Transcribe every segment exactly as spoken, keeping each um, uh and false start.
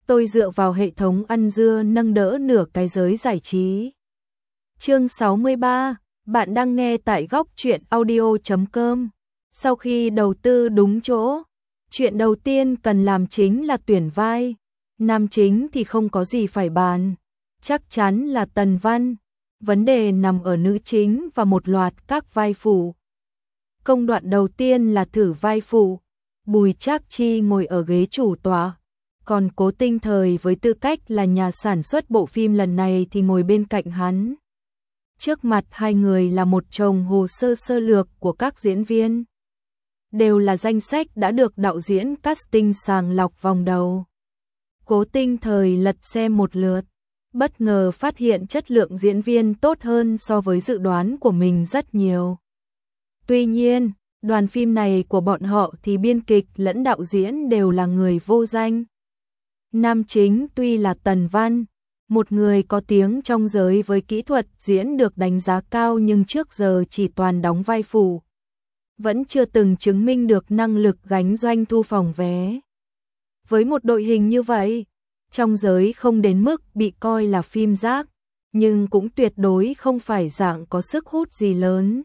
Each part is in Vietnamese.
tôi dựa vào hệ thống ăn dưa nâng đỡ nửa cái giới giải trí. Chương sáu mươi ba, bạn đang nghe tại góc truyện audio chấm com. Sau khi đầu tư đúng chỗ, chuyện đầu tiên cần làm chính là tuyển vai. Nam chính thì không có gì phải bàn, chắc chắn là Tần Văn. Vấn đề nằm ở nữ chính và một loạt các vai phụ. Công đoạn đầu tiên là thử vai phụ. Bùi Trác Chi ngồi ở ghế chủ tọa, còn Cố Tinh Thời với tư cách là nhà sản xuất bộ phim lần này thì ngồi bên cạnh hắn. Trước mặt hai người là một chồng hồ sơ sơ lược của các diễn viên. Đều là danh sách đã được đạo diễn casting sàng lọc vòng đầu. Cố Tinh Thời lật xem một lượt, bất ngờ phát hiện chất lượng diễn viên tốt hơn so với dự đoán của mình rất nhiều. Tuy nhiên, đoàn phim này của bọn họ thì biên kịch lẫn đạo diễn đều là người vô danh. Nam chính tuy là Tần Văn, một người có tiếng trong giới với kỹ thuật diễn được đánh giá cao nhưng trước giờ chỉ toàn đóng vai phụ. Vẫn chưa từng chứng minh được năng lực gánh doanh thu phòng vé. Với một đội hình như vậy, trong giới không đến mức bị coi là phim rác, nhưng cũng tuyệt đối không phải dạng có sức hút gì lớn.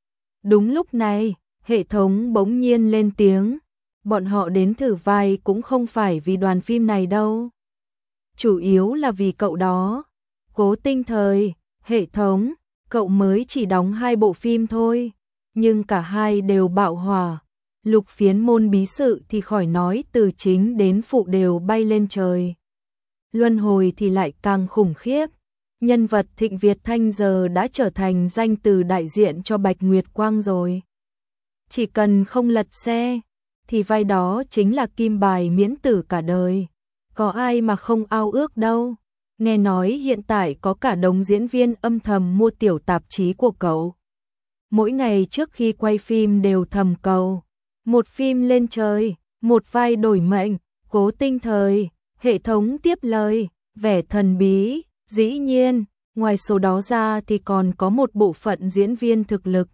Đúng lúc này, hệ thống bỗng nhiên lên tiếng, bọn họ đến thử vai cũng không phải vì đoàn phim này đâu. Chủ yếu là vì cậu đó. Cố Tinh Thời, hệ thống, cậu mới chỉ đóng hai bộ phim thôi, nhưng cả hai đều bạo hỏa. Lục Phiến Môn Bí Sự thì khỏi nói, từ chính đến phụ đều bay lên trời. Luân Hồi thì lại càng khủng khiếp. Nhân vật Thịnh Việt Thanh giờ đã trở thành danh từ đại diện cho Bạch Nguyệt Quang rồi. Chỉ cần không lật xe, thì vai đó chính là kim bài miễn tử cả đời. Có ai mà không ao ước đâu. Nghe nói hiện tại có cả đống diễn viên âm thầm mua tiểu tạp chí của cậu. Mỗi ngày trước khi quay phim đều thầm cầu. Một phim lên trời, một vai đổi mệnh. Cố Tinh Thời, hệ thống tiếp lời, vẻ thần bí. Dĩ nhiên, ngoài số đó ra thì còn có một bộ phận diễn viên thực lực.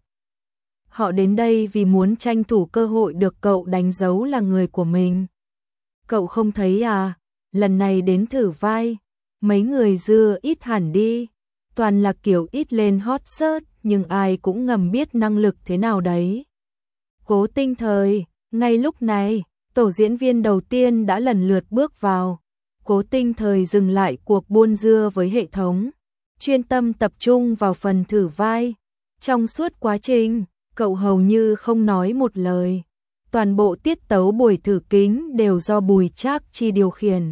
Họ đến đây vì muốn tranh thủ cơ hội được cậu đánh dấu là người của mình. Cậu không thấy à, lần này đến thử vai, mấy người dưa ít hẳn đi, toàn là kiểu ít lên hot search nhưng ai cũng ngầm biết năng lực thế nào đấy. Cố Tinh Thời, ngay lúc này, tổ diễn viên đầu tiên đã lần lượt bước vào. Cố Tinh Thời dừng lại cuộc buôn dưa với hệ thống, chuyên tâm tập trung vào phần thử vai. Trong suốt quá trình, cậu hầu như không nói một lời. Toàn bộ tiết tấu buổi thử kính đều do Bùi Trác Chi điều khiển.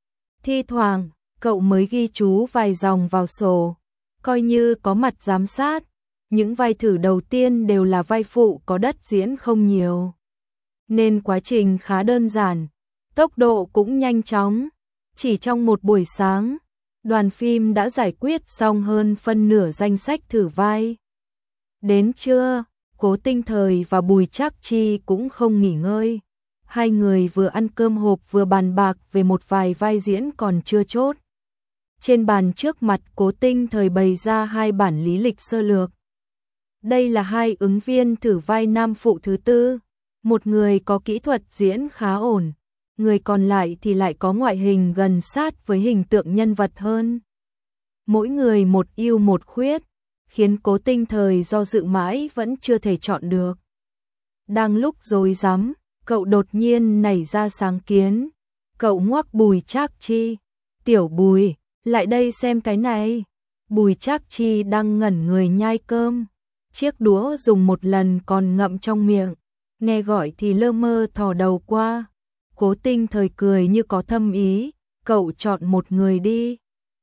Thi thoảng, cậu mới ghi chú vài dòng vào sổ, coi như có mặt giám sát. Những vai thử đầu tiên đều là vai phụ có đất diễn không nhiều, nên quá trình khá đơn giản, tốc độ cũng nhanh chóng. Chỉ trong một buổi sáng, đoàn phim đã giải quyết xong hơn phân nửa danh sách thử vai. Đến trưa, Cố Tinh Thời và Bùi Trác Chi cũng không nghỉ ngơi. Hai người vừa ăn cơm hộp vừa bàn bạc về một vài vai diễn còn chưa chốt. Trên bàn trước mặt Cố Tinh Thời bày ra hai bản lý lịch sơ lược. Đây là hai ứng viên thử vai nam phụ thứ tư. Một người có kỹ thuật diễn khá ổn, người còn lại thì lại có ngoại hình gần sát với hình tượng nhân vật hơn. Mỗi người một ưu một khuyết, khiến Cố Tinh Thời do dự mãi vẫn chưa thể chọn được. Đang lúc rối rắm, cậu đột nhiên nảy ra sáng kiến. Cậu ngoắc Bùi Trác Chi, "Tiểu Bùi, lại đây xem cái này." Bùi Trác Chi đang ngẩn người nhai cơm, chiếc đũa dùng một lần còn ngậm trong miệng, nghe gọi thì lơ mơ thò đầu qua. Cố Tinh Thời cười như có thâm ý, "Cậu chọn một người đi."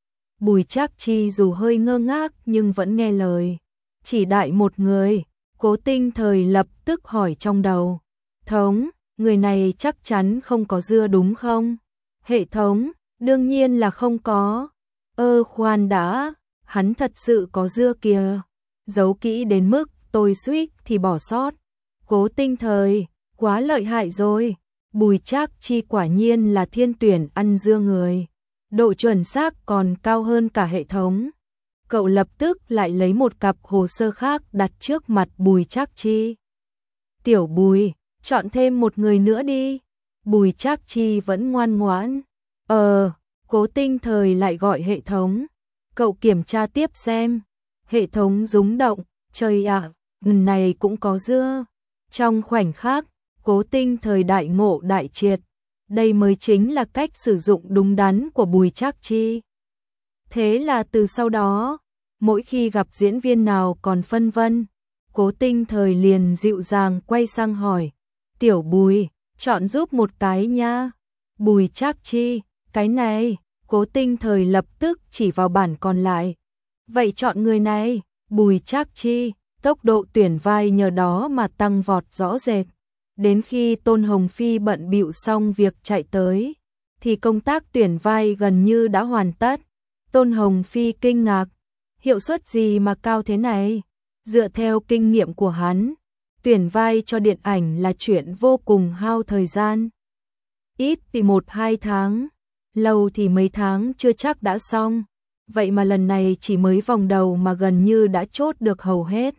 Bùi Trác Chi dù hơi ngơ ngác nhưng vẫn nghe lời, chỉ đại một người. Cố Tinh Thời lập tức hỏi trong đầu, "Thống, người này chắc chắn không có dưa đúng không?" Hệ thống, đương nhiên là không có. Ơ khoan đã, hắn thật sự có dưa kìa. Giấu kỹ đến mức tôi suýt thì bỏ sót. Cố Tinh Thời, quá lợi hại rồi. Bùi Trác Chi quả nhiên là thiên tuyển ăn dưa người. Độ chuẩn xác còn cao hơn cả hệ thống. Cậu lập tức lại lấy một cặp hồ sơ khác đặt trước mặt Bùi Trác Chi. "Tiểu Bùi, chọn thêm một người nữa đi." Bùi Trác Chi vẫn ngoan ngoãn. Ờ, Cố Tinh Thời lại gọi hệ thống. Cậu kiểm tra tiếp xem. Hệ thống rúng động, trời ạ, này cũng có dưa. Trong khoảnh khắc, Cố Tinh Thời đại ngộ đại triệt. Đây mới chính là cách sử dụng đúng đắn của Bùi Trác Chi. Thế là từ sau đó, mỗi khi gặp diễn viên nào còn phân vân, Cố Tinh Thời liền dịu dàng quay sang hỏi, Tiểu Bùi, chọn giúp một cái nha. Bùi Trác Chi, cái này, Cố Tinh Thời lập tức chỉ vào bản còn lại. Vậy chọn người này, Bùi Trác Chi, tốc độ tuyển vai nhờ đó mà tăng vọt rõ rệt. Đến khi Tôn Hồng Phi bận bịu xong việc chạy tới, thì công tác tuyển vai gần như đã hoàn tất. Tôn Hồng Phi kinh ngạc, hiệu suất gì mà cao thế này? Dựa theo kinh nghiệm của hắn, tuyển vai cho điện ảnh là chuyện vô cùng hao thời gian. Ít thì một hai tháng, lâu thì mấy tháng chưa chắc đã xong. Vậy mà lần này chỉ mới vòng đầu mà gần như đã chốt được hầu hết.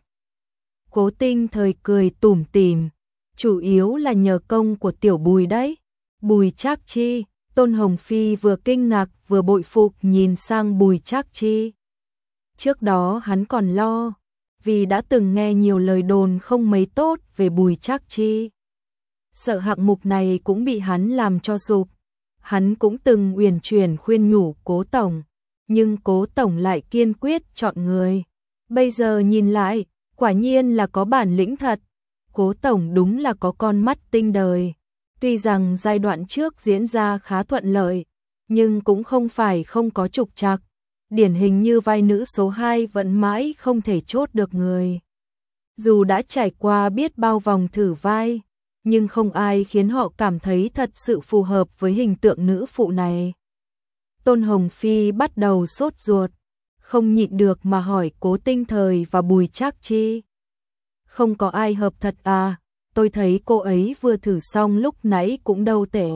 Cố Tinh Thời cười tủm tỉm, chủ yếu là nhờ công của tiểu Bùi đấy. Bùi Trác Chi, Tôn Hồng Phi vừa kinh ngạc vừa bội phục nhìn sang Bùi Trác Chi. Trước đó hắn còn lo, vì đã từng nghe nhiều lời đồn không mấy tốt về Bùi Trác Chi. Sợ hạng mục này cũng bị hắn làm cho sụp. Hắn cũng từng uyển chuyển khuyên nhủ Cố Tổng, nhưng Cố Tổng lại kiên quyết chọn người. Bây giờ nhìn lại, quả nhiên là có bản lĩnh thật. Cố Tổng đúng là có con mắt tinh đời. Tuy rằng giai đoạn trước diễn ra khá thuận lợi, nhưng cũng không phải không có trục trặc. Điển hình như vai nữ số hai vẫn mãi không thể chốt được người. Dù đã trải qua biết bao vòng thử vai, nhưng không ai khiến họ cảm thấy thật sự phù hợp với hình tượng nữ phụ này. Tôn Hồng Phi bắt đầu sốt ruột, không nhịn được mà hỏi Cố Tinh Thời và Bùi Trác Chi. Không có ai hợp thật à, tôi thấy cô ấy vừa thử xong lúc nãy cũng đâu tệ.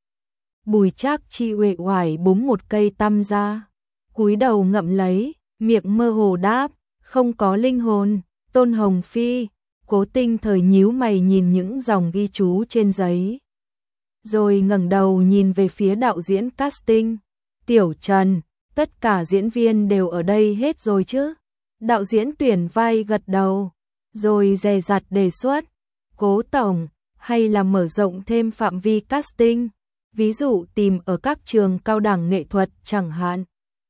Bùi Trác Chi uể oải búng một cây tăm ra, cúi đầu ngậm lấy, miệng mơ hồ đáp, không có linh hồn. Tôn Hồng Phi, Cố Tinh Thời nhíu mày nhìn những dòng ghi chú trên giấy, rồi ngẩng đầu nhìn về phía đạo diễn casting. Tiểu Trần, tất cả diễn viên đều ở đây hết rồi chứ? Đạo diễn tuyển vai gật đầu, rồi dè dặt đề xuất, Cố Tổng, hay là mở rộng thêm phạm vi casting, ví dụ tìm ở các trường cao đẳng nghệ thuật chẳng hạn.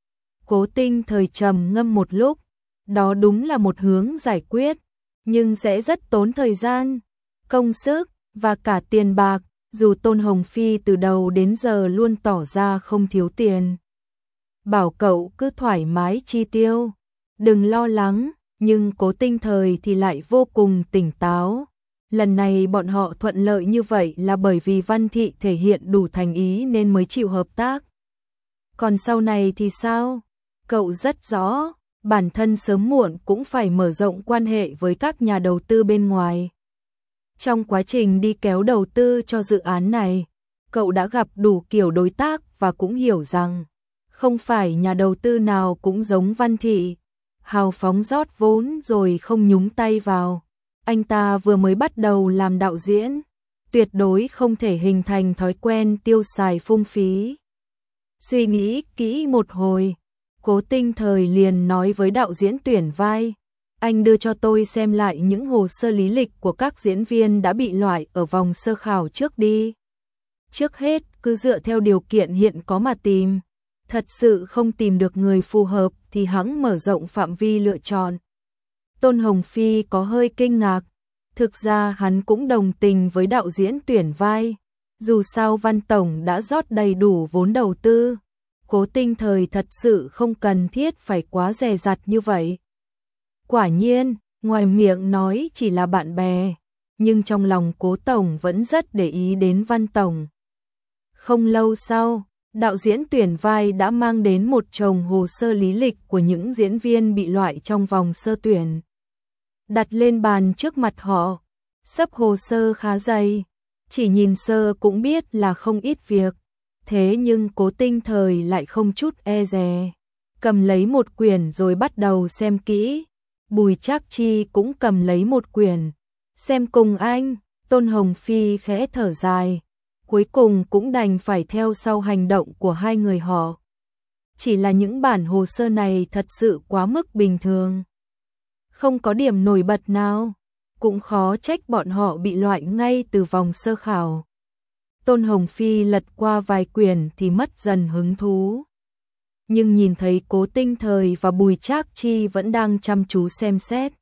Cố Tinh Thời trầm ngâm một lúc, đó đúng là một hướng giải quyết, nhưng sẽ rất tốn thời gian, công sức và cả tiền bạc, dù Tôn Hồng Phi từ đầu đến giờ luôn tỏ ra không thiếu tiền. Bảo cậu cứ thoải mái chi tiêu, đừng lo lắng, nhưng Cố Tinh Thời thì lại vô cùng tỉnh táo. Lần này bọn họ thuận lợi như vậy là bởi vì Văn Thị thể hiện đủ thành ý nên mới chịu hợp tác. Còn sau này thì sao? Cậu rất rõ, bản thân sớm muộn cũng phải mở rộng quan hệ với các nhà đầu tư bên ngoài. Trong quá trình đi kéo đầu tư cho dự án này, cậu đã gặp đủ kiểu đối tác và cũng hiểu rằng không phải nhà đầu tư nào cũng giống Văn Thị, hào phóng rót vốn rồi không nhúng tay vào. Anh ta vừa mới bắt đầu làm đạo diễn, tuyệt đối không thể hình thành thói quen tiêu xài phung phí. Suy nghĩ kỹ một hồi, Cố Tinh Thời liền nói với đạo diễn tuyển vai, anh đưa cho tôi xem lại những hồ sơ lý lịch của các diễn viên đã bị loại ở vòng sơ khảo trước đi. Trước hết, cứ dựa theo điều kiện hiện có mà tìm. Thật sự không tìm được người phù hợp thì hẵng mở rộng phạm vi lựa chọn. Tôn Hồng Phi có hơi kinh ngạc. Thực ra hắn cũng đồng tình với đạo diễn tuyển vai. Dù sao Văn Tổng đã rót đầy đủ vốn đầu tư. Cố Tinh Thời thật sự không cần thiết phải quá dè dặt như vậy. Quả nhiên, ngoài miệng nói chỉ là bạn bè, nhưng trong lòng Cố Tổng vẫn rất để ý đến Văn Tổng. Không lâu sau, đạo diễn tuyển vai đã mang đến một chồng hồ sơ lý lịch của những diễn viên bị loại trong vòng sơ tuyển. Đặt lên bàn trước mặt họ, xấp hồ sơ khá dày, chỉ nhìn sơ cũng biết là không ít việc. Thế nhưng Cố Tinh Thời lại không chút e dè, cầm lấy một quyển rồi bắt đầu xem kỹ. Bùi Trác Chi cũng cầm lấy một quyển, xem cùng anh. Tôn Hồng Phi khẽ thở dài, cuối cùng cũng đành phải theo sau hành động của hai người họ. Chỉ là những bản hồ sơ này thật sự quá mức bình thường. Không có điểm nổi bật nào, cũng khó trách bọn họ bị loại ngay từ vòng sơ khảo. Tôn Hồng Phi lật qua vài quyển thì mất dần hứng thú. Nhưng nhìn thấy Cố Tinh Thời và Bùi Trác Chi vẫn đang chăm chú xem xét.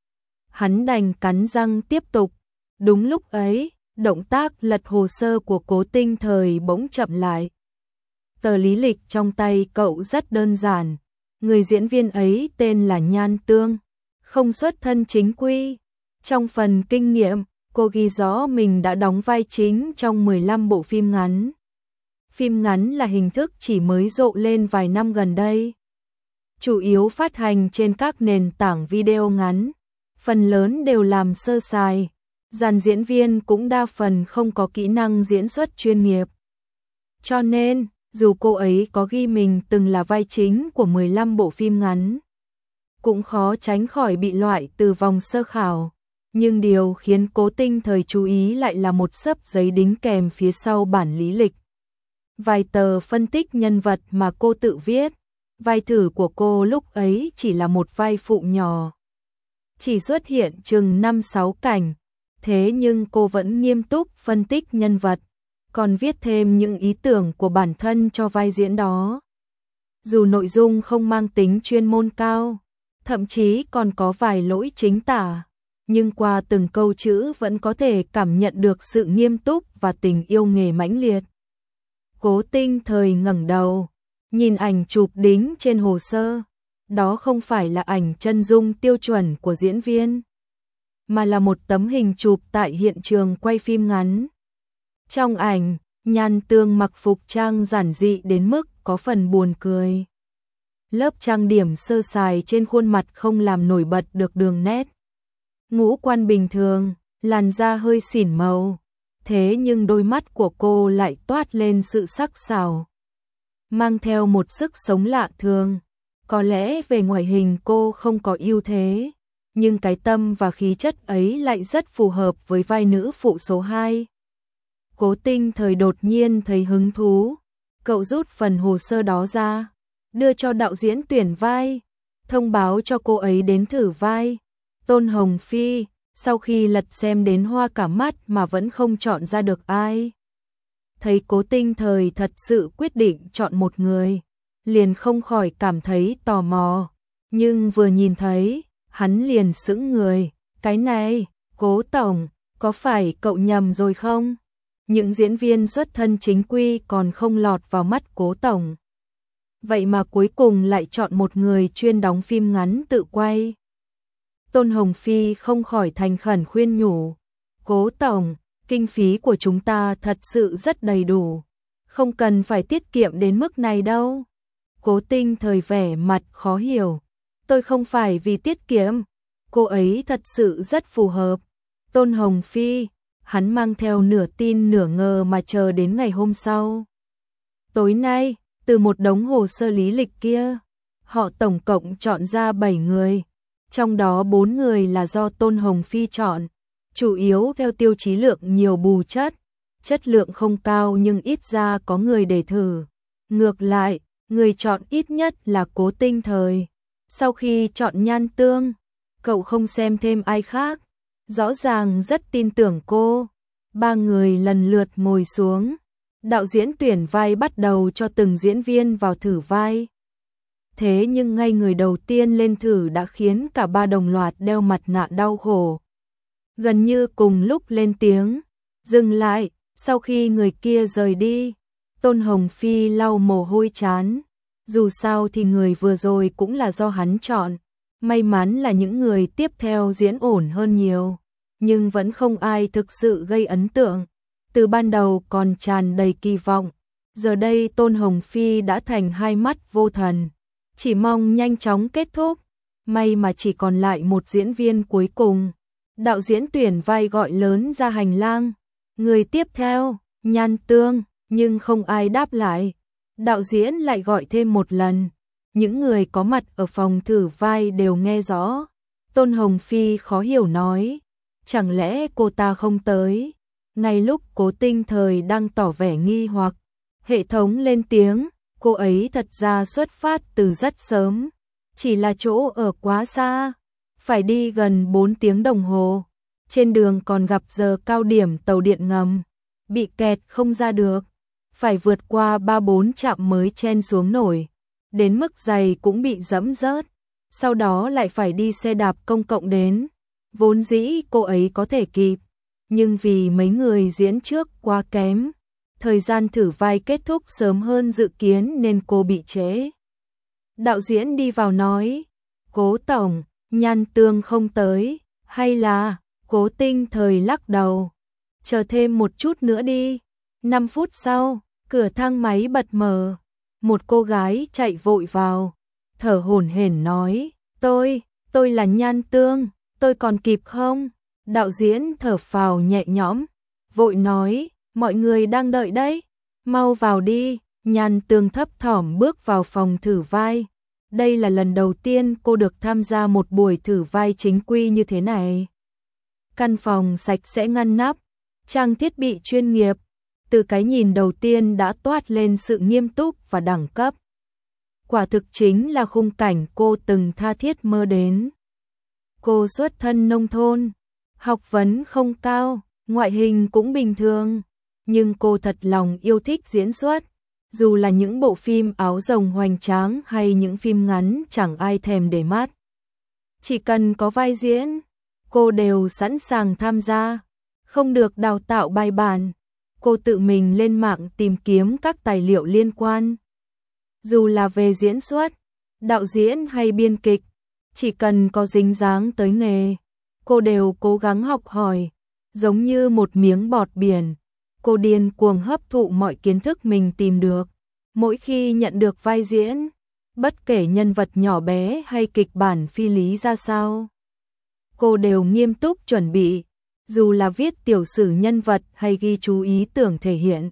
Hắn đành cắn răng tiếp tục. Đúng lúc ấy, động tác lật hồ sơ của Cố Tinh Thời bỗng chậm lại. Tờ lý lịch trong tay cậu rất đơn giản. Người diễn viên ấy tên là Nhan Tương, không xuất thân chính quy. Trong phần kinh nghiệm, cô ghi rõ mình đã đóng vai chính trong mười lăm bộ phim ngắn. Phim ngắn là hình thức chỉ mới rộ lên vài năm gần đây. Chủ yếu phát hành trên các nền tảng video ngắn, phần lớn đều làm sơ sài. Dàn diễn viên cũng đa phần không có kỹ năng diễn xuất chuyên nghiệp. Cho nên, dù cô ấy có ghi mình từng là vai chính của mười lăm bộ phim ngắn, cũng khó tránh khỏi bị loại từ vòng sơ khảo. Nhưng điều khiến Cố Tinh Thời chú ý lại là một xấp giấy đính kèm phía sau bản lý lịch. Vài tờ phân tích nhân vật mà cô tự viết. Vai thử của cô lúc ấy chỉ là một vai phụ nhỏ, chỉ xuất hiện chừng năm sáu cảnh. Thế nhưng cô vẫn nghiêm túc phân tích nhân vật, còn viết thêm những ý tưởng của bản thân cho vai diễn đó. Dù nội dung không mang tính chuyên môn cao, thậm chí còn có vài lỗi chính tả, nhưng qua từng câu chữ vẫn có thể cảm nhận được sự nghiêm túc và tình yêu nghề mãnh liệt. Cố Tinh Thời ngẩng đầu, nhìn ảnh chụp đính trên hồ sơ. Đó không phải là ảnh chân dung tiêu chuẩn của diễn viên, mà là một tấm hình chụp tại hiện trường quay phim ngắn. Trong ảnh, Nhan Tương mặc phục trang giản dị đến mức có phần buồn cười. Lớp trang điểm sơ sài trên khuôn mặt không làm nổi bật được đường nét. Ngũ quan bình thường, làn da hơi xỉn màu. Thế nhưng đôi mắt của cô lại toát lên sự sắc sảo, mang theo một sức sống lạ thường. Có lẽ về ngoại hình cô không có ưu thế, nhưng cái tâm và khí chất ấy lại rất phù hợp với vai nữ phụ số hai. Cố Tinh Thời đột nhiên thấy hứng thú. Cậu rút phần hồ sơ đó ra, đưa cho đạo diễn tuyển vai, thông báo cho cô ấy đến thử vai. Tôn Hồng Phi, sau khi lật xem đến hoa cả mắt mà vẫn không chọn ra được ai. Thấy Cố Tinh Thời thật sự quyết định chọn một người, liền không khỏi cảm thấy tò mò. Nhưng vừa nhìn thấy, hắn liền sững người. Cái này, Cố Tổng, có phải cậu nhầm rồi không? Những diễn viên xuất thân chính quy còn không lọt vào mắt Cố Tổng. Vậy mà cuối cùng lại chọn một người chuyên đóng phim ngắn tự quay. Tôn Hồng Phi không khỏi thành khẩn khuyên nhủ. Cố Tổng, kinh phí của chúng ta thật sự rất đầy đủ, không cần phải tiết kiệm đến mức này đâu. Cố Tinh Thời vẻ mặt khó hiểu. Tôi không phải vì tiết kiệm, cô ấy thật sự rất phù hợp. Tôn Hồng Phi, hắn mang theo nửa tin nửa ngờ mà chờ đến ngày hôm sau. Tối nay, từ một đống hồ sơ lý lịch kia, họ tổng cộng chọn ra bảy người. Trong đó bốn người là do Tôn Hồng Phi chọn, chủ yếu theo tiêu chí lượng nhiều bù chất. Chất lượng không cao nhưng ít ra có người để thử. Ngược lại, người chọn ít nhất là Cố Tinh Thời. Sau khi chọn Nhan Tương, cậu không xem thêm ai khác, rõ ràng rất tin tưởng cô. Ba người lần lượt ngồi xuống. Đạo diễn tuyển vai bắt đầu cho từng diễn viên vào thử vai. Thế nhưng ngay người đầu tiên lên thử đã khiến cả ba đồng loạt đeo mặt nạ đau khổ. Gần như cùng lúc lên tiếng, dừng lại. Sau khi người kia rời đi, Tôn Hồng Phi lau mồ hôi trán. Dù sao thì người vừa rồi cũng là do hắn chọn. May mắn là những người tiếp theo diễn ổn hơn nhiều, nhưng vẫn không ai thực sự gây ấn tượng. Từ ban đầu còn tràn đầy kỳ vọng, giờ đây Tôn Hồng Phi đã thành hai mắt vô thần, chỉ mong nhanh chóng kết thúc. May mà chỉ còn lại một diễn viên cuối cùng. Đạo diễn tuyển vai gọi lớn ra hành lang. Người tiếp theo, Nhan Tương, nhưng không ai đáp lại. Đạo diễn lại gọi thêm một lần. Những người có mặt ở phòng thử vai đều nghe rõ. Tôn Hồng Phi khó hiểu nói, chẳng lẽ cô ta không tới? Ngay lúc Cố Tinh Thời đang tỏ vẻ nghi hoặc, hệ thống lên tiếng, cô ấy thật ra xuất phát từ rất sớm, chỉ là chỗ ở quá xa, phải đi gần bốn tiếng đồng hồ. Trên đường còn gặp giờ cao điểm tàu điện ngầm, bị kẹt không ra được, phải vượt qua ba bốn trạm mới chen xuống nổi, đến mức giày cũng bị dẫm rớt, sau đó lại phải đi xe đạp công cộng đến. Vốn dĩ cô ấy có thể kịp, nhưng vì mấy người diễn trước quá kém, thời gian thử vai kết thúc sớm hơn dự kiến nên cô bị trễ. Đạo diễn đi vào nói, Cố tổng, Nhan Tương không tới, hay là... Cố Tinh Thời lắc đầu, chờ thêm một chút nữa đi. Năm phút sau, cửa thang máy bật mở, một cô gái chạy vội vào, thở hổn hển nói, tôi, tôi là Nhan Tương, tôi còn kịp không? Đạo diễn thở phào nhẹ nhõm, vội nói, mọi người đang đợi đấy, mau vào đi. Nhan Tương thấp thỏm bước vào phòng thử vai. Đây là lần đầu tiên cô được tham gia một buổi thử vai chính quy như thế này. Căn phòng sạch sẽ ngăn nắp, trang thiết bị chuyên nghiệp, từ cái nhìn đầu tiên đã toát lên sự nghiêm túc và đẳng cấp. Quả thực chính là khung cảnh cô từng tha thiết mơ đến. Cô xuất thân nông thôn, học vấn không cao, ngoại hình cũng bình thường, nhưng cô thật lòng yêu thích diễn xuất. Dù là những bộ phim áo rồng hoành tráng hay những phim ngắn chẳng ai thèm để mắt. Chỉ cần có vai diễn, cô đều sẵn sàng tham gia, không được đào tạo bài bản. Cô tự mình lên mạng tìm kiếm các tài liệu liên quan. Dù là về diễn xuất, đạo diễn hay biên kịch, chỉ cần có dính dáng tới nghề, cô đều cố gắng học hỏi, giống như một miếng bọt biển. Cô điên cuồng hấp thụ mọi kiến thức mình tìm được. Mỗi khi nhận được vai diễn, bất kể nhân vật nhỏ bé hay kịch bản phi lý ra sao, cô đều nghiêm túc chuẩn bị, dù là viết tiểu sử nhân vật hay ghi chú ý tưởng thể hiện.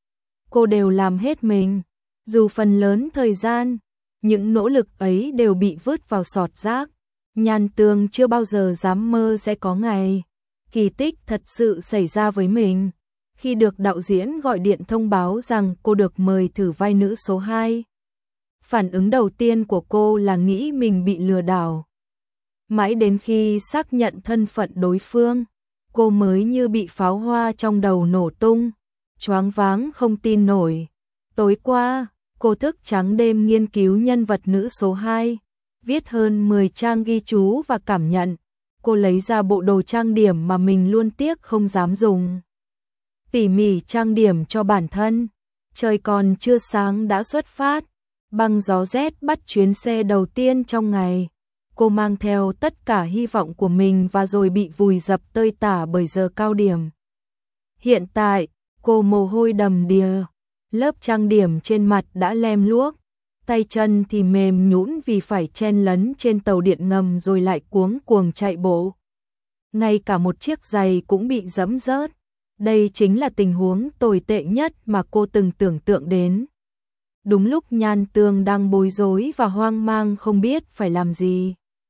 Cô đều làm hết mình, dù phần lớn thời gian, những nỗ lực ấy đều bị vứt vào sọt rác. Nhan Tương chưa bao giờ dám mơ sẽ có ngày kỳ tích thật sự xảy ra với mình. Khi được đạo diễn gọi điện thông báo rằng cô được mời thử vai nữ số hai, phản ứng đầu tiên của cô là nghĩ mình bị lừa đảo. Mãi đến khi xác nhận thân phận đối phương, cô mới như bị pháo hoa trong đầu nổ tung, choáng váng không tin nổi. Tối qua, cô thức trắng đêm nghiên cứu nhân vật nữ số hai, viết hơn mười trang ghi chú và cảm nhận. Cô lấy ra bộ đồ trang điểm mà mình luôn tiếc không dám dùng, tỉ mỉ trang điểm cho bản thân. Trời còn chưa sáng đã xuất phát, băng gió rét bắt chuyến xe đầu tiên trong ngày. Cô mang theo tất cả hy vọng của mình và rồi bị vùi dập tơi tả bởi giờ cao điểm. Hiện tại, cô mồ hôi đầm đìa, lớp trang điểm trên mặt đã lem luốc, tay chân thì mềm nhũn vì phải chen lấn trên tàu điện ngầm rồi lại cuống cuồng chạy bộ. Ngay cả một chiếc giày cũng bị dẫm rớt. Đây chính là tình huống tồi tệ nhất mà cô từng tưởng tượng đến. Đúng lúc Nhan Tương đang bối rối và hoang mang không biết phải làm gì,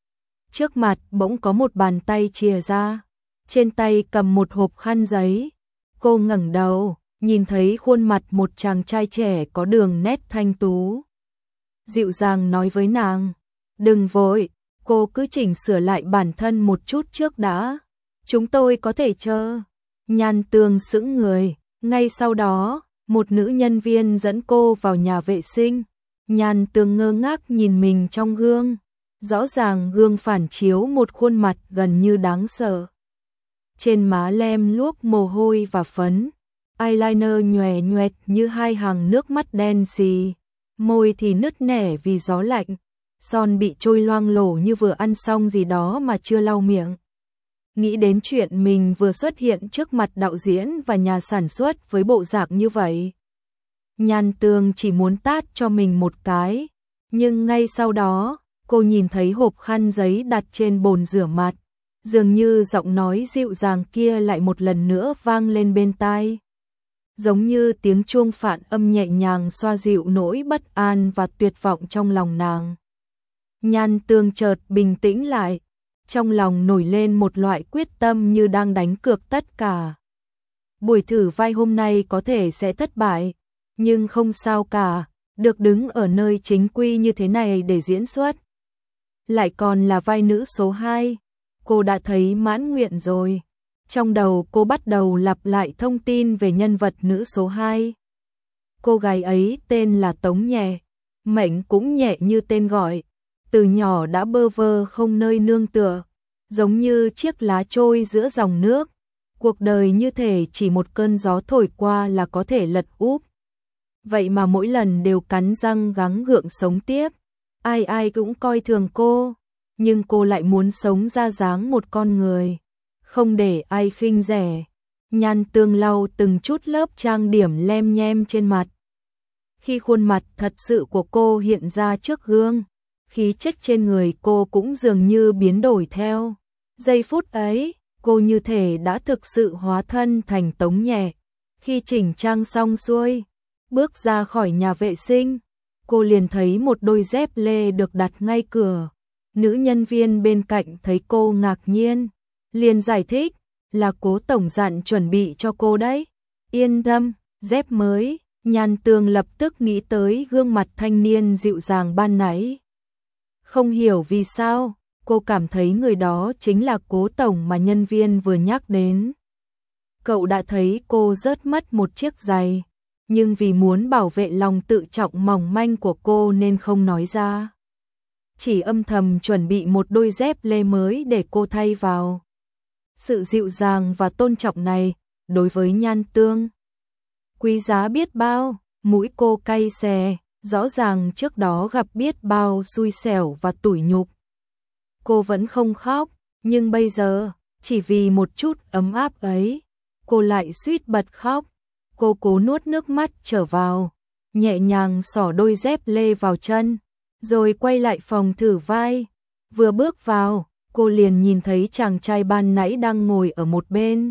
trước mặt bỗng có một bàn tay chìa ra, trên tay cầm một hộp khăn giấy. Cô ngẩng đầu, nhìn thấy khuôn mặt một chàng trai trẻ có đường nét thanh tú. Dịu dàng nói với nàng, đừng vội, cô cứ chỉnh sửa lại bản thân một chút trước đã, chúng tôi có thể chờ. Nhan Tương sững người, ngay sau đó, một nữ nhân viên dẫn cô vào nhà vệ sinh. Nhan Tương ngơ ngác nhìn mình trong gương, rõ ràng gương phản chiếu một khuôn mặt gần như đáng sợ. Trên má lem luốc mồ hôi và phấn, eyeliner nhòe nhoẹt như hai hàng nước mắt đen xì, môi thì nứt nẻ vì gió lạnh, son bị trôi loang lổ như vừa ăn xong gì đó mà chưa lau miệng. Nghĩ đến chuyện mình vừa xuất hiện trước mặt đạo diễn và nhà sản xuất với bộ dạng như vậy, Nhan Tương chỉ muốn tát cho mình một cái, nhưng ngay sau đó, cô nhìn thấy hộp khăn giấy đặt trên bồn rửa mặt, dường như giọng nói dịu dàng kia lại một lần nữa vang lên bên tai. Giống như tiếng chuông phạn âm nhẹ nhàng xoa dịu nỗi bất an và tuyệt vọng trong lòng nàng. Nhan Tương chợt bình tĩnh lại, trong lòng nổi lên một loại quyết tâm như đang đánh cược tất cả. buổi thử vai hôm nay có thể sẽ thất bại, nhưng không sao cả, được đứng ở nơi chính quy như thế này để diễn xuất. Lại còn là vai nữ số hai, cô đã thấy mãn nguyện rồi. Trong đầu cô bắt đầu lặp lại thông tin về nhân vật nữ số hai. Cô gái ấy tên là Tống Nhẹ, mệnh cũng nhẹ như tên gọi, từ nhỏ đã bơ vơ không nơi nương tựa, giống như chiếc lá trôi giữa dòng nước, cuộc đời như thể chỉ một cơn gió thổi qua là có thể lật úp. Vậy mà mỗi lần đều cắn răng gắng gượng sống tiếp, ai ai cũng coi thường cô, nhưng cô lại muốn sống ra dáng một con người, không để ai khinh rẻ. Nhan Tương lau từng chút lớp trang điểm lem nhem trên mặt. Khi khuôn mặt thật sự của cô hiện ra trước gương, khí chất trên người cô cũng dường như biến đổi theo. Giây phút ấy, cô như thể đã thực sự hóa thân thành Tống Nhẹ. Khi chỉnh trang xong xuôi, bước ra khỏi nhà vệ sinh, cô liền thấy một đôi dép lê được đặt ngay cửa. Nữ nhân viên bên cạnh thấy cô ngạc nhiên, liền giải thích, là Cố tổng dặn chuẩn bị cho cô đấy. Yên tâm, dép mới. Nhan Tương lập tức nghĩ tới gương mặt thanh niên dịu dàng ban nãy. Không hiểu vì sao, cô cảm thấy người đó chính là Cố tổng mà nhân viên vừa nhắc đến. Cậu đã thấy cô rớt mất một chiếc giày, nhưng vì muốn bảo vệ lòng tự trọng mỏng manh của cô nên không nói ra. Chỉ âm thầm chuẩn bị một đôi dép lê mới để cô thay vào. Sự dịu dàng và tôn trọng này, đối với Nhan Tương, quý giá biết bao. Mũi cô cay xè, rõ ràng trước đó gặp biết bao xui xẻo và tủi nhục. Cô vẫn không khóc, nhưng bây giờ, chỉ vì một chút ấm áp ấy, cô lại suýt bật khóc. Cô cố nuốt nước mắt trở vào, nhẹ nhàng xỏ đôi dép lê vào chân, rồi quay lại phòng thử vai. Vừa bước vào, cô liền nhìn thấy chàng trai ban nãy đang ngồi ở một bên.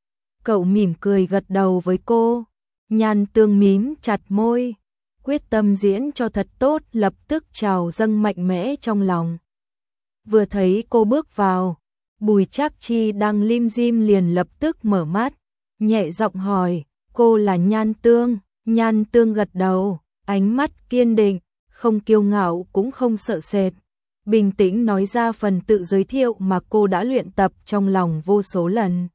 Cậu mỉm cười gật đầu với cô. Nhan Tương mím chặt môi, quyết tâm diễn cho thật tốt, lập tức trào dâng mạnh mẽ trong lòng. Vừa thấy cô bước vào, Bùi Trác Chi đang lim dim liền lập tức mở mắt, nhẹ giọng hỏi, cô là Nhan Tương? Nhan Tương gật đầu, ánh mắt kiên định, không kiêu ngạo cũng không sợ sệt, bình tĩnh nói ra phần tự giới thiệu mà cô đã luyện tập trong lòng vô số lần.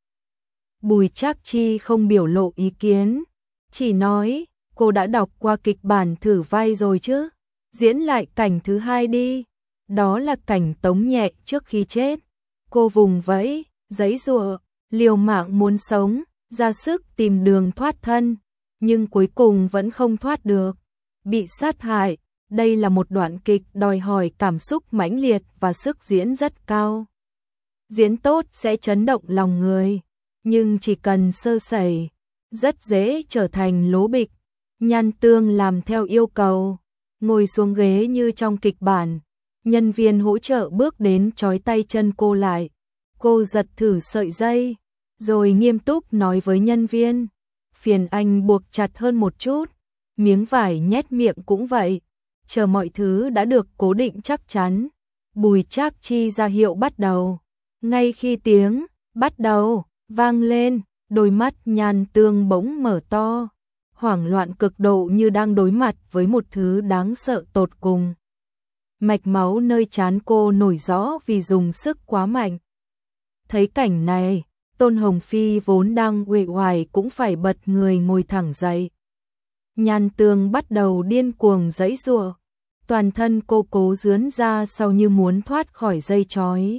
Bùi Trác Chi không biểu lộ ý kiến, chỉ nói, cô đã đọc qua kịch bản thử vai rồi chứ? Diễn lại cảnh thứ hai đi. Đó là cảnh Tống Nhẹ trước khi chết. Cô vùng vẫy, giãy giụa, liều mạng muốn sống, ra sức tìm đường thoát thân, nhưng cuối cùng vẫn không thoát được, bị sát hại. Đây là một đoạn kịch đòi hỏi cảm xúc mãnh liệt và sức diễn rất cao. Diễn tốt sẽ chấn động lòng người, nhưng chỉ cần sơ sẩy, rất dễ trở thành lố bịch. Nhan Tương làm theo yêu cầu, ngồi xuống ghế như trong kịch bản. Nhân viên hỗ trợ bước đến trói tay chân cô lại. Cô giật thử sợi dây, rồi nghiêm túc nói với nhân viên, phiền anh buộc chặt hơn một chút, miếng vải nhét miệng cũng vậy. Chờ mọi thứ đã được cố định chắc chắn, Bùi Trác Chi ra hiệu bắt đầu. Ngay khi tiếng bắt đầu vang lên, đôi mắt Nhan Tương bỗng mở to, hoảng loạn cực độ như đang đối mặt với một thứ đáng sợ tột cùng. Mạch máu nơi trán cô nổi rõ vì dùng sức quá mạnh. Thấy cảnh này, Tôn Hồng Phi vốn đang uể oải cũng phải bật người ngồi thẳng dậy. Nhan Tương bắt đầu điên cuồng giãy giụa, toàn thân cô cố rướn ra sau như muốn thoát khỏi dây trói.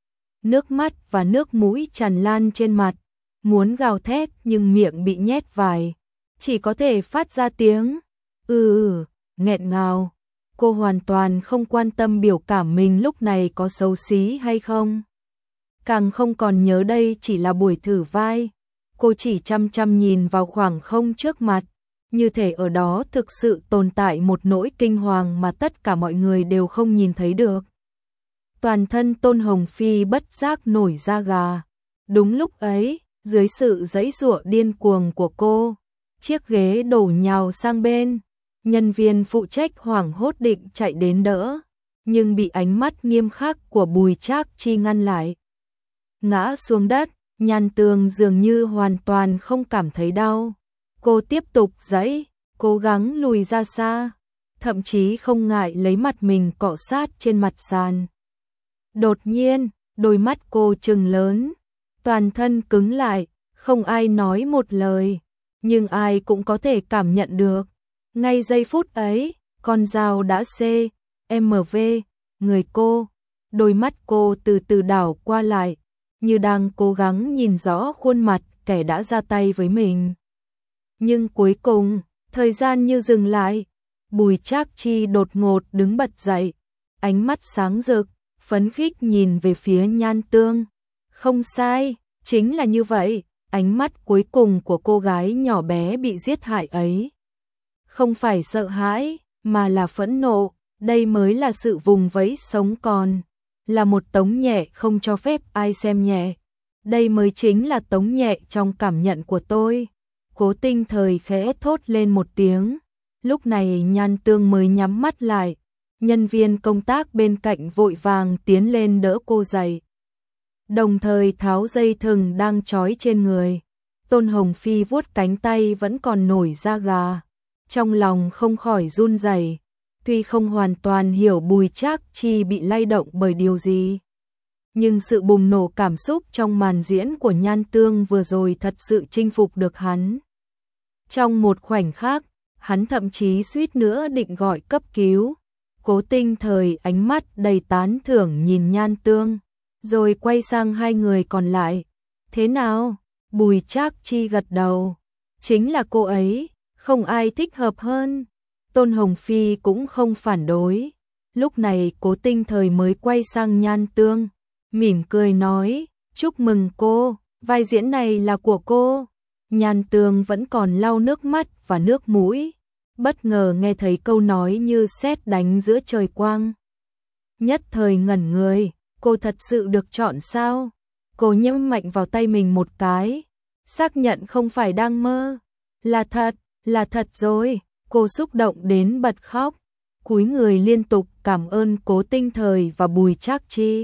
Nước mắt và nước mũi tràn lan trên mặt, muốn gào thét nhưng miệng bị nhét vải, chỉ có thể phát ra tiếng ừ ừ, nghẹn ngào. Cô hoàn toàn không quan tâm biểu cảm mình lúc này có xấu xí hay không. Càng không còn nhớ đây chỉ là buổi thử vai. Cô chỉ chăm chăm nhìn vào khoảng không trước mặt, như thể ở đó thực sự tồn tại một nỗi kinh hoàng mà tất cả mọi người đều không nhìn thấy được. Toàn thân Tôn Hồng Phi bất giác nổi da gà. Đúng lúc ấy, dưới sự giãy giụa điên cuồng của cô, chiếc ghế đổ nhào sang bên. Nhân viên phụ trách hoảng hốt định chạy đến đỡ, nhưng bị ánh mắt nghiêm khắc của Bùi Trác Chi ngăn lại. Ngã xuống đất, Nhan Tương dường như hoàn toàn không cảm thấy đau. Cô tiếp tục giãy, cố gắng lùi ra xa, thậm chí không ngại lấy mặt mình cọ sát trên mặt sàn. Đột nhiên, đôi mắt cô trừng lớn, toàn thân cứng lại, không ai nói một lời, nhưng ai cũng có thể cảm nhận được. Ngay giây phút ấy, con dao đã xê, em vê, người cô, đôi mắt cô từ từ đảo qua lại, như đang cố gắng nhìn rõ khuôn mặt kẻ đã ra tay với mình. Nhưng cuối cùng, thời gian như dừng lại, Bùi Trác Chi đột ngột đứng bật dậy, ánh mắt sáng rực, phấn khích nhìn về phía Nhan Tương. Không sai, chính là như vậy, ánh mắt cuối cùng của cô gái nhỏ bé bị giết hại ấy. Không phải sợ hãi, mà là phẫn nộ, đây mới là sự vùng vẫy sống còn, là một tống nhẹ không cho phép ai xem nhẹ. Đây mới chính là tống nhẹ trong cảm nhận của tôi. Cố Tinh Thời khẽ thốt lên một tiếng, lúc này Nhan Tương mới nhắm mắt lại, nhân viên công tác bên cạnh vội vàng tiến lên đỡ cô dậy. Đồng thời tháo dây thừng đang trói trên người. Tôn Hồng Phi vuốt cánh tay vẫn còn nổi da gà, trong lòng không khỏi run rẩy. Tuy không hoàn toàn hiểu Bùi Trác Chi bị lay động bởi điều gì, nhưng sự bùng nổ cảm xúc trong màn diễn của Nhan Tương vừa rồi thật sự chinh phục được hắn. Trong một khoảnh khắc, hắn thậm chí suýt nữa định gọi cấp cứu. Cố Tinh Thời ánh mắt đầy tán thưởng nhìn Nhan Tương, rồi quay sang hai người còn lại. Thế nào? Bùi Trác Chi gật đầu. Chính là cô ấy, không ai thích hợp hơn. Tôn Hồng Phi cũng không phản đối. Lúc này Cố Tinh Thời mới quay sang Nhan Tương, mỉm cười nói, chúc mừng cô, vai diễn này là của cô. Nhan Tương vẫn còn lau nước mắt và nước mũi, bất ngờ nghe thấy câu nói như sét đánh giữa trời quang. Nhất thời ngẩn người, cô thật sự được chọn sao? Cô nhẫm mạnh vào tay mình một cái, xác nhận không phải đang mơ. Là thật, là thật rồi, cô xúc động đến bật khóc, cúi người liên tục cảm ơn Cố Tinh Thời và Bùi Trác Chi.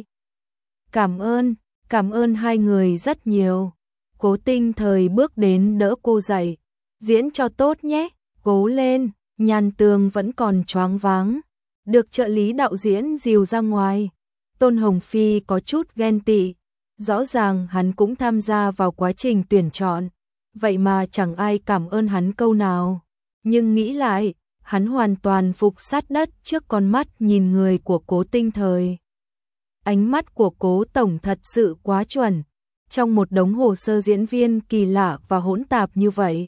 Cảm ơn, cảm ơn hai người rất nhiều. Cố Tinh Thời bước đến đỡ cô dậy, diễn cho tốt nhé, cố lên. Nhan Tương vẫn còn choáng váng, được trợ lý đạo diễn dìu ra ngoài. Tôn Hồng Phi có chút ghen tị, rõ ràng hắn cũng tham gia vào quá trình tuyển chọn, vậy mà chẳng ai cảm ơn hắn câu nào. Nhưng nghĩ lại, hắn hoàn toàn phục sát đất trước con mắt nhìn người của Cố Tinh Thời. Ánh mắt của Cố tổng thật sự quá chuẩn, trong một đống hồ sơ diễn viên kỳ lạ và hỗn tạp như vậy,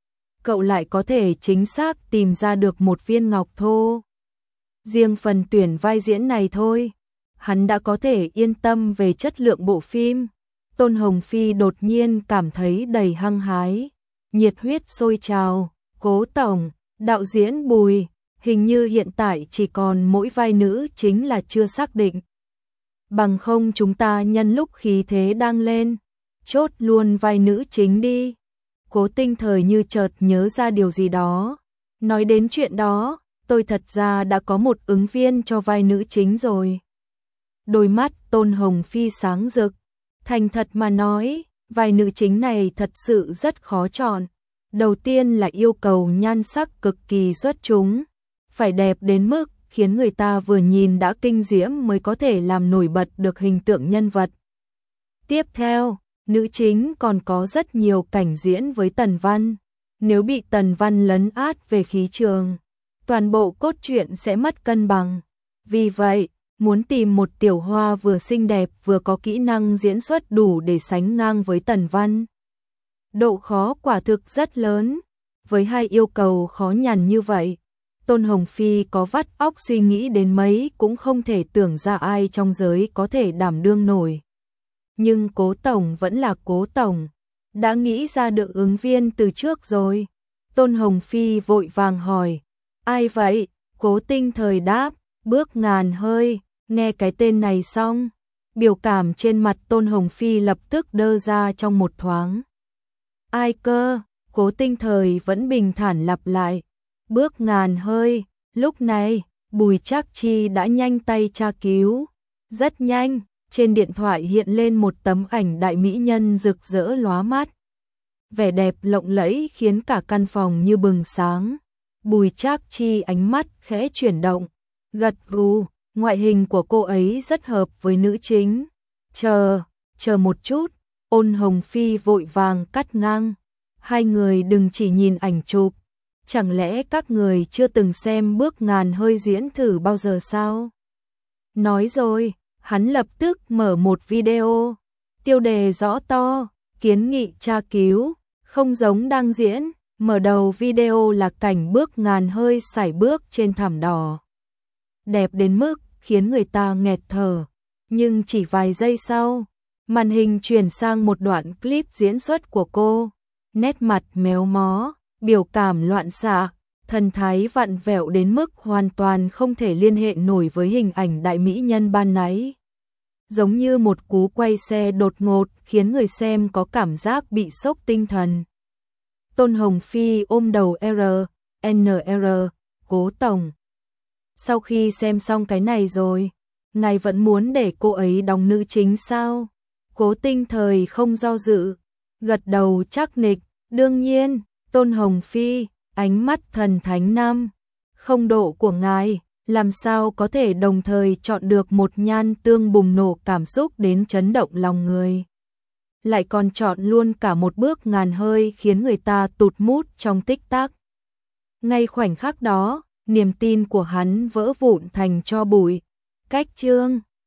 cậu lại có thể chính xác tìm ra được một viên ngọc thô. Riêng phần tuyển vai diễn này thôi, hắn đã có thể yên tâm về chất lượng bộ phim. Tôn Hồng Phi đột nhiên cảm thấy đầy hăng hái, nhiệt huyết sôi trào. Cố tổng, đạo diễn Bùi, hình như hiện tại chỉ còn mỗi vai nữ chính là chưa xác định. Bằng không chúng ta nhân lúc khí thế đang lên, chốt luôn vai nữ chính đi. Cố Tinh Thời như chợt nhớ ra điều gì đó. Nói đến chuyện đó, tôi thật ra đã có một ứng viên cho vai nữ chính rồi. Đôi mắt Tôn Hồng Phi sáng rực, thành thật mà nói, vai nữ chính này thật sự rất khó chọn. Đầu tiên là yêu cầu nhan sắc cực kỳ xuất chúng, phải đẹp đến mức khiến người ta vừa nhìn đã kinh diễm mới có thể làm nổi bật được hình tượng nhân vật. Tiếp theo, nữ chính còn có rất nhiều cảnh diễn với Tần Văn. Nếu bị Tần Văn lấn át về khí trường, toàn bộ cốt truyện sẽ mất cân bằng. Vì vậy, muốn tìm một tiểu hoa vừa xinh đẹp vừa có kỹ năng diễn xuất đủ để sánh ngang với Tần Văn, độ khó quả thực rất lớn. Với hai yêu cầu khó nhằn như vậy, Tôn Hồng Phi có vắt óc suy nghĩ đến mấy cũng không thể tưởng ra ai trong giới có thể đảm đương nổi. Nhưng Cố tổng vẫn là Cố tổng, đã nghĩ ra được ứng viên từ trước rồi. Tôn Hồng Phi vội vàng hỏi, ai vậy? Cố Tinh Thời đáp, Bước Ngàn Hơi. Nghe cái tên này xong, biểu cảm trên mặt Tôn Hồng Phi lập tức đơ ra trong một thoáng. Ai cơ? Cố Tinh Thời vẫn bình thản lặp lại, Bước Ngàn Hơi. Lúc này, Bùi Trác Chi đã nhanh tay tra cứu. Rất nhanh, trên điện thoại hiện lên một tấm ảnh đại mỹ nhân rực rỡ lóa mắt. Vẻ đẹp lộng lẫy khiến cả căn phòng như bừng sáng. Bùi Trác Chi ánh mắt khẽ chuyển động, gật gù, ngoại hình của cô ấy rất hợp với nữ chính. Chờ, chờ một chút, Ôn Hồng Phi vội vàng cắt ngang. Hai người đừng chỉ nhìn ảnh chụp, chẳng lẽ các người chưa từng xem bước ngàn hơi diễn thử bao giờ sao? Nói rồi, hắn lập tức mở một video, tiêu đề rõ to, kiến nghị tra cứu, không giống đang diễn. Mở đầu video là cảnh bước ngàn hơi sải bước trên thảm đỏ. Đẹp đến mức khiến người ta nghẹt thở, nhưng chỉ vài giây sau, màn hình chuyển sang một đoạn clip diễn xuất của cô. Nét mặt méo mó, biểu cảm loạn xạ, thần thái vặn vẹo đến mức hoàn toàn không thể liên hệ nổi với hình ảnh đại mỹ nhân ban nãy. Giống như một cú quay xe đột ngột khiến người xem có cảm giác bị sốc tinh thần. Tôn Hồng Phi ôm đầu R, N R, Cố Tổng. Sau khi xem xong cái này rồi, ngài vẫn muốn để cô ấy đóng nữ chính sao? Cố Tinh Thời không do dự, gật đầu chắc nịch, đương nhiên. Tôn Hồng Phi, ánh mắt thần thánh năm, không độ của ngài, làm sao có thể đồng thời chọn được một nhan tương bùng nổ cảm xúc đến chấn động lòng người. Lại còn chọn luôn cả một bước ngàn hơi khiến người ta tụt mút trong tích tắc. Ngay khoảnh khắc đó, niềm tin của hắn vỡ vụn thành tro bụi. Cách chương